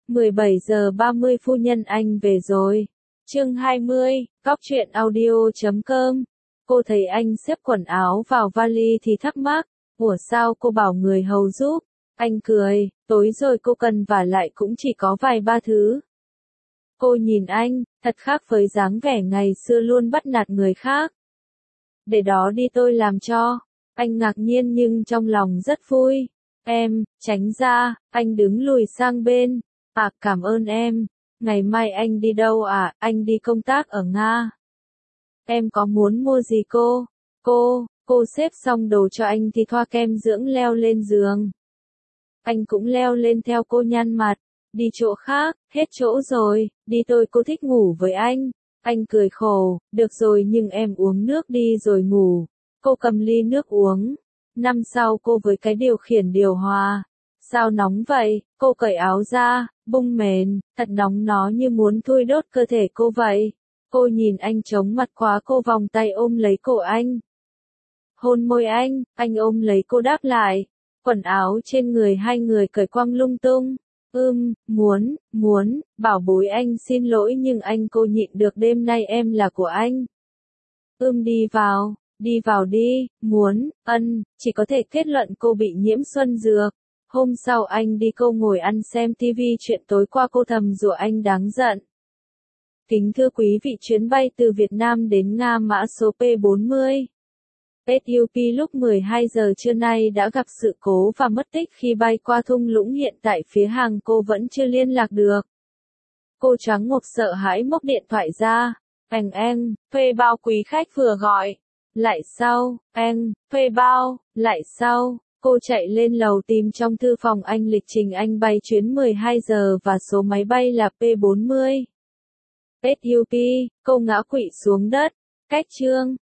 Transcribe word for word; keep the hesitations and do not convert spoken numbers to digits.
mười bảy giờ ba mươi phu nhân anh về rồi. Chương hai mươi, Góc truyện audio chấm com. Cô thấy anh xếp quần áo vào vali thì thắc mắc, ủa sao cô bảo người hầu giúp? Anh cười, tối rồi cô cần vả lại cũng chỉ có vài ba thứ. Cô nhìn anh, thật khác với dáng vẻ ngày xưa luôn bắt nạt người khác. Để đó đi tôi làm cho. Anh ngạc nhiên nhưng trong lòng rất vui. Em, tránh ra, anh đứng lùi sang bên. À, cảm ơn em. Ngày mai anh đi đâu à? Anh đi công tác ở Nga. Em có muốn mua gì cô? Cô, cô xếp xong đồ cho anh thì thoa kem dưỡng leo lên giường. Anh cũng leo lên theo cô nhăn mặt. Đi chỗ khác, hết chỗ rồi, đi tôi cô thích ngủ với anh. Anh cười khổ, được rồi nhưng em uống nước đi rồi ngủ. Cô cầm ly nước uống. Năm sau cô với cái điều khiển điều hòa. Sao nóng vậy? Cô cởi áo ra, bung mền, thật nóng nó như muốn thui đốt cơ thể cô vậy. Cô nhìn anh chống mặt quá cô vòng tay ôm lấy cổ anh. Hôn môi anh, anh ôm lấy cô đáp lại. Quần áo trên người hai người cởi quăng lung tung. Ưm, muốn, muốn, bảo bối anh xin lỗi nhưng anh cô nhịn được đêm nay em là của anh. Ưm đi vào, đi vào đi, muốn, ân, chỉ có thể kết luận cô bị nhiễm xuân dược. Hôm sau anh đi cô ngồi ăn xem tivi chuyện tối qua cô thầm rủa anh đáng giận. Kính thưa quý vị chuyến bay từ Việt Nam đến Nga mã số P bốn mươi. ét u pê lúc mười hai giờ trưa nay đã gặp sự cố và mất tích khi bay qua thung lũng hiện tại phía hàng cô vẫn chưa liên lạc được. Cô choáng ngộp sợ hãi móc điện thoại ra. Anh anh, phê bao quý khách vừa gọi. Lại sau, anh, phê bao, lại sau. Cô chạy lên lầu tìm trong thư phòng anh lịch trình anh bay chuyến mười hai giờ và số máy bay là P bốn mươi. ét u pê, cô ngã quỵ xuống đất. Cách chương,